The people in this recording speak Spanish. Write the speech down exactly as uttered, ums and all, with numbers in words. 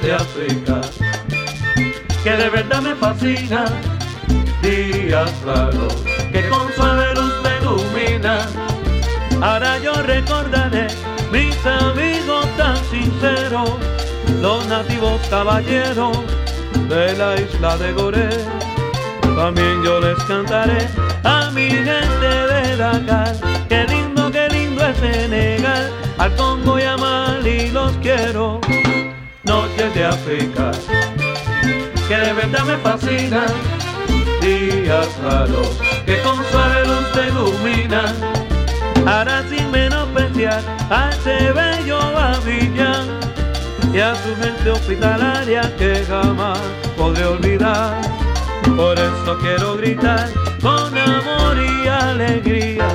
de África, que de verdad me fascina. Días claros que con suave luz me ilumina. Ahora yo recordaré mis amigos tan sinceros, los nativos caballeros de la isla de Goré. También yo les cantaré a mi gente de Dakar, qué lindo, qué lindo es Senegal, al Congo y a Mali los quiero. Noches de África, que de verdad me fascinan. Días claros que con suave luz te iluminan. Ahora sin menospreciar a ese bello Abiyán y a su gente hospitalaria que jamás podré olvidar. Por eso quiero gritar con amor y alegría.